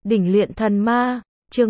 Đỉnh luyện thần ma, chương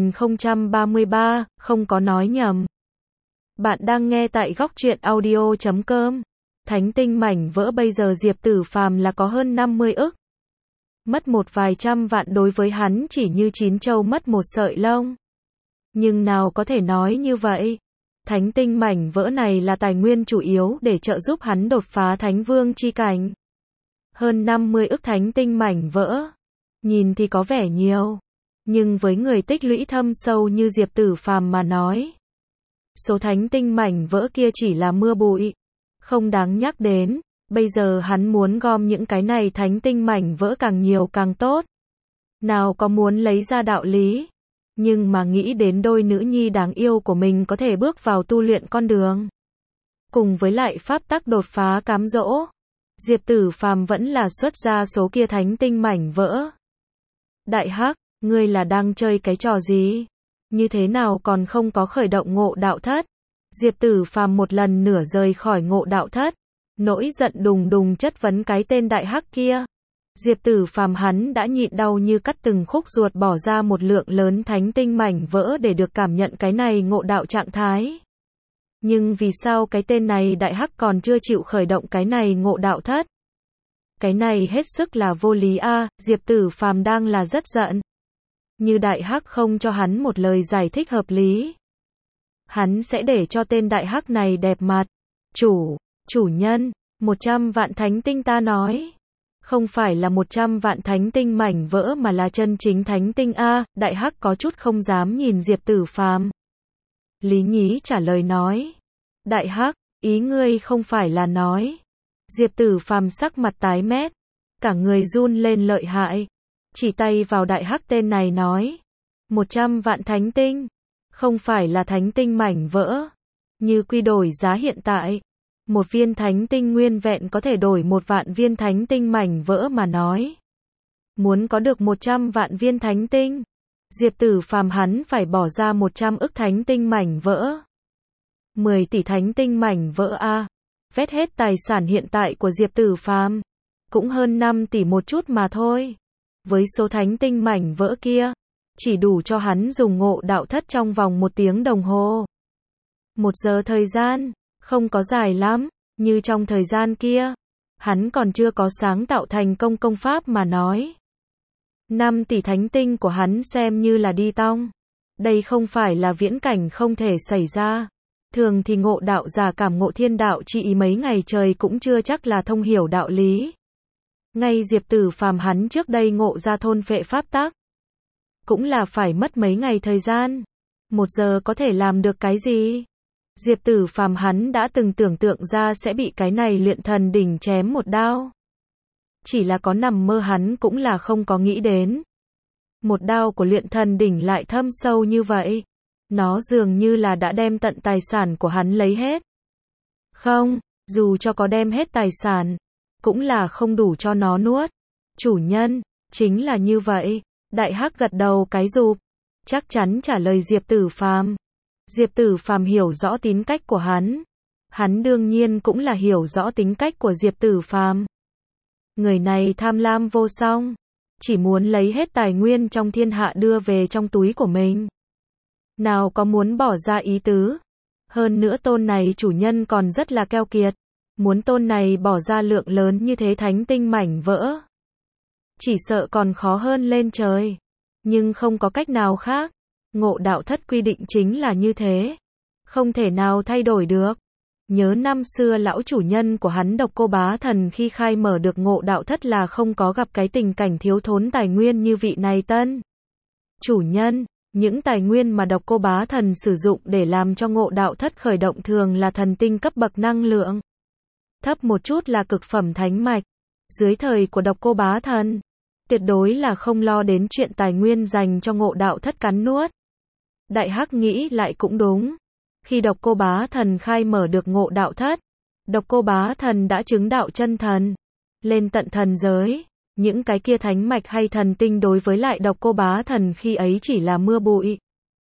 1033, không có nói nhầm. Bạn đang nghe tại góc truyện audio.com. Thánh tinh mảnh vỡ bây giờ Diệp Tử Phàm là có hơn 50 ức. Mất một vài trăm vạn đối với hắn chỉ như chín châu mất một sợi lông. Nhưng nào có thể nói như vậy. Thánh tinh mảnh vỡ này là tài nguyên chủ yếu để trợ giúp hắn đột phá Thánh Vương chi cảnh. Hơn 50 ức thánh tinh mảnh vỡ. Nhìn thì có vẻ nhiều. Nhưng với người tích lũy thâm sâu như Diệp Tử Phàm mà nói. Số thánh tinh mảnh vỡ kia chỉ là mưa bụi. Không đáng nhắc đến. Bây giờ hắn muốn gom những cái này thánh tinh mảnh vỡ càng nhiều càng tốt. Nào có muốn lấy ra đạo lý. Nhưng mà nghĩ đến đôi nữ nhi đáng yêu của mình có thể bước vào tu luyện con đường. Cùng với lại pháp tắc đột phá cám dỗ. Diệp Tử Phàm vẫn là xuất ra số kia thánh tinh mảnh vỡ. Đại Hắc, ngươi là đang chơi cái trò gì? Như thế nào còn không có khởi động ngộ đạo thất? Diệp Tử Phàm một lần nửa rời khỏi ngộ đạo thất. Nỗi giận đùng đùng chất vấn cái tên Đại Hắc kia. Diệp Tử Phàm hắn đã nhịn đau như cắt từng khúc ruột bỏ ra một lượng lớn thánh tinh mảnh vỡ để được cảm nhận cái này ngộ đạo trạng thái. Nhưng vì sao cái tên này Đại Hắc còn chưa chịu khởi động cái này ngộ đạo thất? Cái này hết sức là vô lý a, Diệp Tử Phàm đang là rất giận. Như Đại Hắc không cho hắn một lời giải thích hợp lý. Hắn sẽ để cho tên Đại Hắc này đẹp mặt. Chủ nhân, 100 vạn thánh tinh ta nói. Không phải là 100 vạn thánh tinh mảnh vỡ mà là chân chính thánh tinh a, Đại Hắc có chút không dám nhìn Diệp Tử Phàm. Lý Nhí trả lời nói. Đại Hắc, ý ngươi không phải là nói. Diệp Tử Phàm sắc mặt tái mét. Cả người run lên lợi hại. Chỉ tay vào Đại Hắc tên này nói. 100 vạn thánh tinh. Không phải là thánh tinh mảnh vỡ. Như quy đổi giá hiện tại. Một viên thánh tinh nguyên vẹn có thể đổi 1 vạn viên thánh tinh mảnh vỡ mà nói. Muốn có được 100 vạn viên thánh tinh. Diệp Tử Phàm hắn phải bỏ ra 100 ức thánh tinh mảnh vỡ. 10 tỷ thánh tinh mảnh vỡ a. Vét hết tài sản hiện tại của Diệp Tử Phàm. Cũng hơn 5 tỷ một chút mà thôi. Với số thánh tinh mảnh vỡ kia. Chỉ đủ cho hắn dùng ngộ đạo thất trong vòng 1 tiếng đồng hồ. 1 giờ thời gian. Không có dài lắm. Như trong thời gian kia. Hắn còn chưa có sáng tạo thành công pháp mà nói. 5 tỷ thánh tinh của hắn xem như là đi tong. Đây không phải là viễn cảnh không thể xảy ra. Thường thì ngộ đạo giả cảm ngộ thiên đạo chỉ ý mấy ngày trời cũng chưa chắc là thông hiểu đạo lý. Ngay Diệp Tử Phàm hắn trước đây ngộ ra thôn phệ pháp tắc. Cũng là phải mất mấy ngày thời gian. 1 giờ có thể làm được cái gì? Diệp Tử Phàm hắn đã từng tưởng tượng ra sẽ bị cái này luyện thần đỉnh chém một đao. Chỉ là có nằm mơ hắn cũng là không có nghĩ đến. Một đao của luyện thần đỉnh lại thâm sâu như vậy. Nó dường như là đã đem tận tài sản của hắn lấy hết. Không, dù cho có đem hết tài sản, cũng là không đủ cho nó nuốt. Chủ nhân, chính là như vậy. Đại Hắc gật đầu cái rụp. Chắc chắn trả lời Diệp Tử Phàm. Diệp Tử Phàm hiểu rõ tính cách của hắn. Hắn đương nhiên cũng là hiểu rõ tính cách của Diệp Tử Phàm. Người này tham lam vô song. Chỉ muốn lấy hết tài nguyên trong thiên hạ đưa về trong túi của mình. Nào có muốn bỏ ra ý tứ. Hơn nữa tôn này chủ nhân còn rất là keo kiệt. Muốn tôn này bỏ ra lượng lớn như thế thánh tinh mảnh vỡ. Chỉ sợ còn khó hơn lên trời. Nhưng không có cách nào khác. Ngộ đạo thất quy định chính là như thế. Không thể nào thay đổi được. Nhớ năm xưa lão chủ nhân của hắn Độc Cô Bá Thần khi khai mở được ngộ đạo thất là không có gặp cái tình cảnh thiếu thốn tài nguyên như vị này tân. Chủ nhân, những tài nguyên mà Độc Cô Bá Thần sử dụng để làm cho ngộ đạo thất khởi động thường là thần tinh cấp bậc năng lượng. Thấp một chút là cực phẩm thánh mạch. Dưới thời của Độc Cô Bá Thần, tuyệt đối là không lo đến chuyện tài nguyên dành cho ngộ đạo thất cắn nuốt. Đại Hắc nghĩ lại cũng đúng. Khi Độc Cô Bá Thần khai mở được ngộ đạo thất, Độc Cô Bá Thần đã chứng đạo chân thần, lên tận thần giới. Những cái kia thánh mạch hay thần tinh đối với lại Độc Cô Bá Thần khi ấy chỉ là mưa bụi.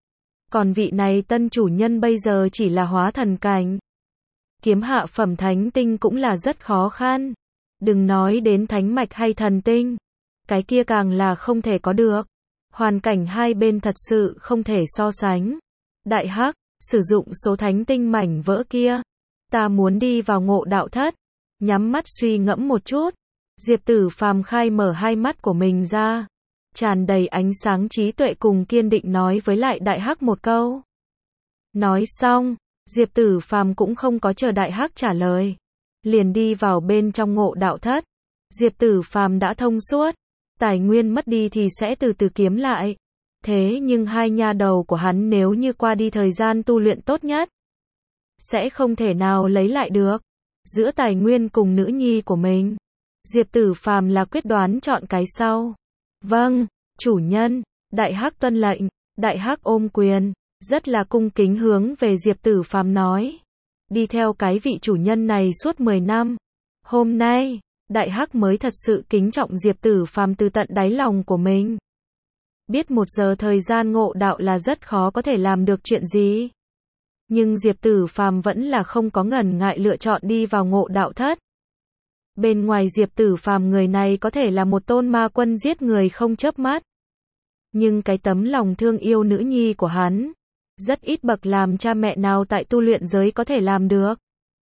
Còn vị này tân chủ nhân bây giờ chỉ là hóa thần cảnh. Kiếm hạ phẩm thánh tinh cũng là rất khó khăn. Đừng nói đến thánh mạch hay thần tinh. Cái kia càng là không thể có được. Hoàn cảnh hai bên thật sự không thể so sánh. Đại Hắc, sử dụng số thánh tinh mảnh vỡ kia. Ta muốn đi vào ngộ đạo thất. Nhắm mắt suy ngẫm một chút. Diệp Tử Phàm khai mở hai mắt của mình ra. Tràn đầy ánh sáng trí tuệ cùng kiên định nói với lại Đại Hắc một câu. Nói xong, Diệp Tử Phàm cũng không có chờ Đại Hắc trả lời. Liền đi vào bên trong ngộ đạo thất. Diệp Tử Phàm đã thông suốt. Tài nguyên mất đi thì sẽ từ từ kiếm lại. Thế nhưng hai nha đầu của hắn nếu như qua đi thời gian tu luyện tốt nhất, sẽ không thể nào lấy lại được. Giữa tài nguyên cùng nữ nhi của mình, Diệp Tử Phàm là quyết đoán chọn cái sau. Vâng, chủ nhân. Đại Hắc tuân lệnh. Đại Hắc ôm quyền, rất là cung kính hướng về Diệp Tử Phàm nói. Đi theo cái vị chủ nhân này suốt 10 năm. Hôm nay, Đại Hắc mới thật sự kính trọng Diệp Tử Phàm từ tận đáy lòng của mình. Biết 1 giờ thời gian ngộ đạo là rất khó có thể làm được chuyện gì. Nhưng Diệp Tử Phàm vẫn là không có ngần ngại lựa chọn đi vào ngộ đạo thất. Bên ngoài Diệp Tử Phàm người này có thể là một tôn ma quân giết người không chớp mắt. Nhưng cái tấm lòng thương yêu nữ nhi của hắn, rất ít bậc làm cha mẹ nào tại tu luyện giới có thể làm được.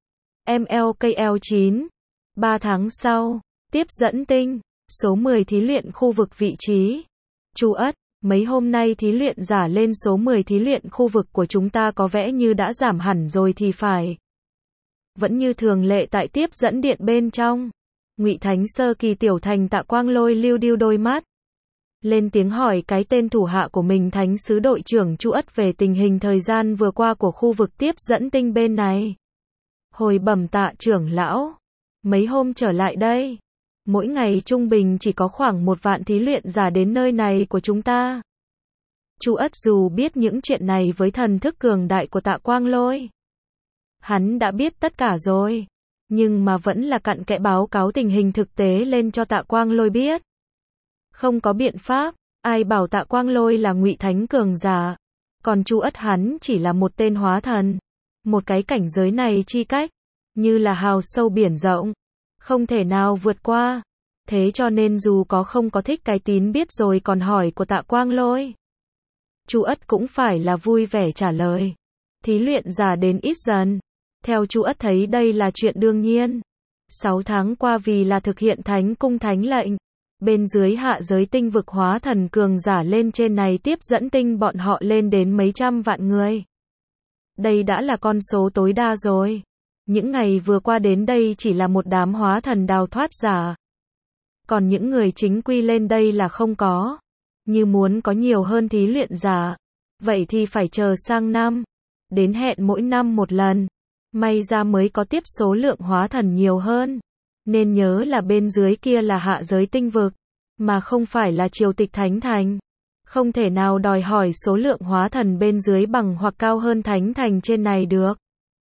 MLKL9. 3 tháng sau, tiếp dẫn tinh, số 10 thí luyện khu vực vị trí. Chu Ất, mấy hôm nay thí luyện giả lên số 10 thí luyện khu vực của chúng ta có vẻ như đã giảm hẳn rồi thì phải. Vẫn như thường lệ tại tiếp dẫn điện bên trong. Ngụy Thánh sơ kỳ tiểu thành Tạ Quang Lôi lưu điêu đôi mắt. Lên tiếng hỏi cái tên thủ hạ của mình Thánh sứ đội trưởng Chu Ất về tình hình thời gian vừa qua của khu vực tiếp dẫn tinh bên này. Hồi bẩm Tạ trưởng lão. Mấy hôm trở lại đây, mỗi ngày trung bình chỉ có khoảng 1 vạn thí luyện giả đến nơi này của chúng ta. Chu Ất dù biết những chuyện này với thần thức cường đại của Tạ Quang Lôi, hắn đã biết tất cả rồi, nhưng mà vẫn là cặn kẽ báo cáo tình hình thực tế lên cho Tạ Quang Lôi biết. Không có biện pháp, ai bảo Tạ Quang Lôi là Ngụy Thánh cường giả, còn Chu Ất hắn chỉ là một tên hóa thần. Một cái cảnh giới này chi cách, như là hào sâu biển rộng, không thể nào vượt qua. Thế cho nên dù có không có thích cái tín biết rồi còn hỏi của Tạ Quang Lôi, Chu Ất cũng phải là vui vẻ trả lời. Thí luyện giả đến ít dần. Theo Chu Ất thấy đây là chuyện đương nhiên. 6 tháng qua vì là thực hiện Thánh cung thánh lệnh, bên dưới hạ giới tinh vực hóa thần cường giả lên trên này tiếp dẫn tinh bọn họ lên đến mấy trăm vạn người. Đây đã là con số tối đa rồi. Những ngày vừa qua đến đây chỉ là một đám hóa thần đào thoát giả. Còn những người chính quy lên đây là không có. Như muốn có nhiều hơn thí luyện giả, vậy thì phải chờ sang năm. Đến hẹn mỗi năm một lần. May ra mới có tiếp số lượng hóa thần nhiều hơn. Nên nhớ là bên dưới kia là hạ giới tinh vực, mà không phải là triều tịch thánh thành. Không thể nào đòi hỏi số lượng hóa thần bên dưới bằng hoặc cao hơn thánh thành trên này được.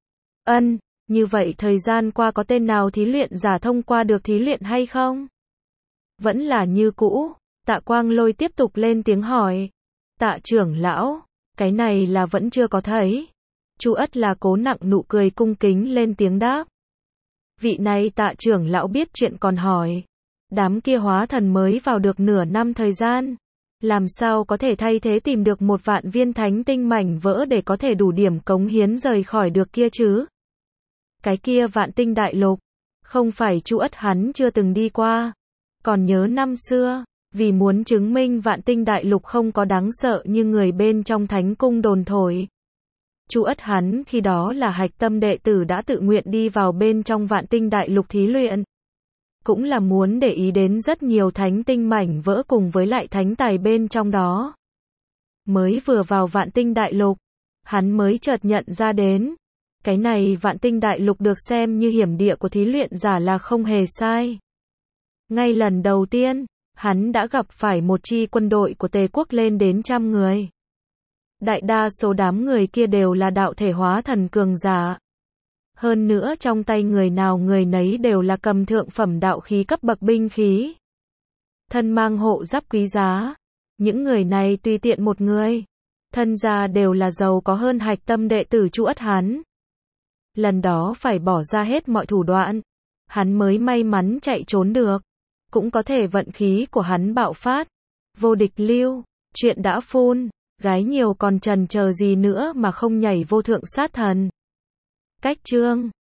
Như vậy thời gian qua có tên nào thí luyện giả thông qua được thí luyện hay không? Vẫn là như cũ. Tạ Quang Lôi tiếp tục lên tiếng hỏi. Tạ trưởng lão, cái này là vẫn chưa có thấy. Chu Ất là cố nặng nụ cười cung kính lên tiếng đáp. Vị này Tạ trưởng lão biết chuyện còn hỏi. Đám kia hóa thần mới vào được nửa năm thời gian. Làm sao có thể thay thế tìm được 1 vạn viên thánh tinh mảnh vỡ để có thể đủ điểm cống hiến rời khỏi được kia chứ? Cái kia vạn tinh đại lục, không phải Chu Ất hắn chưa từng đi qua. Còn nhớ năm xưa, vì muốn chứng minh vạn tinh đại lục không có đáng sợ như người bên trong thánh cung đồn thổi. Chu Ất hắn khi đó là hạch tâm đệ tử đã tự nguyện đi vào bên trong vạn tinh đại lục thí luyện. Cũng là muốn để ý đến rất nhiều thánh tinh mảnh vỡ cùng với lại thánh tài bên trong đó. Mới vừa vào vạn tinh đại lục, hắn mới chợt nhận ra đến. Cái này vạn tinh đại lục được xem như hiểm địa của thí luyện giả là không hề sai. Ngay lần đầu tiên, hắn đã gặp phải một chi quân đội của Tề quốc lên đến 100 người. Đại đa số đám người kia đều là đạo thể hóa thần cường giả. Hơn nữa trong tay người nào người nấy đều là cầm thượng phẩm đạo khí cấp bậc binh khí. Thân mang hộ giáp quý giá. Những người này tùy tiện một người. Thân gia đều là giàu có hơn hạch tâm đệ tử Chu Ất hắn. Lần đó phải bỏ ra hết mọi thủ đoạn. Hắn mới may mắn chạy trốn được. Cũng có thể vận khí của hắn bạo phát. Vô địch lưu. Chuyện đã full, gái nhiều còn chần chờ gì nữa mà không nhảy vô thượng sát thần. Cách chương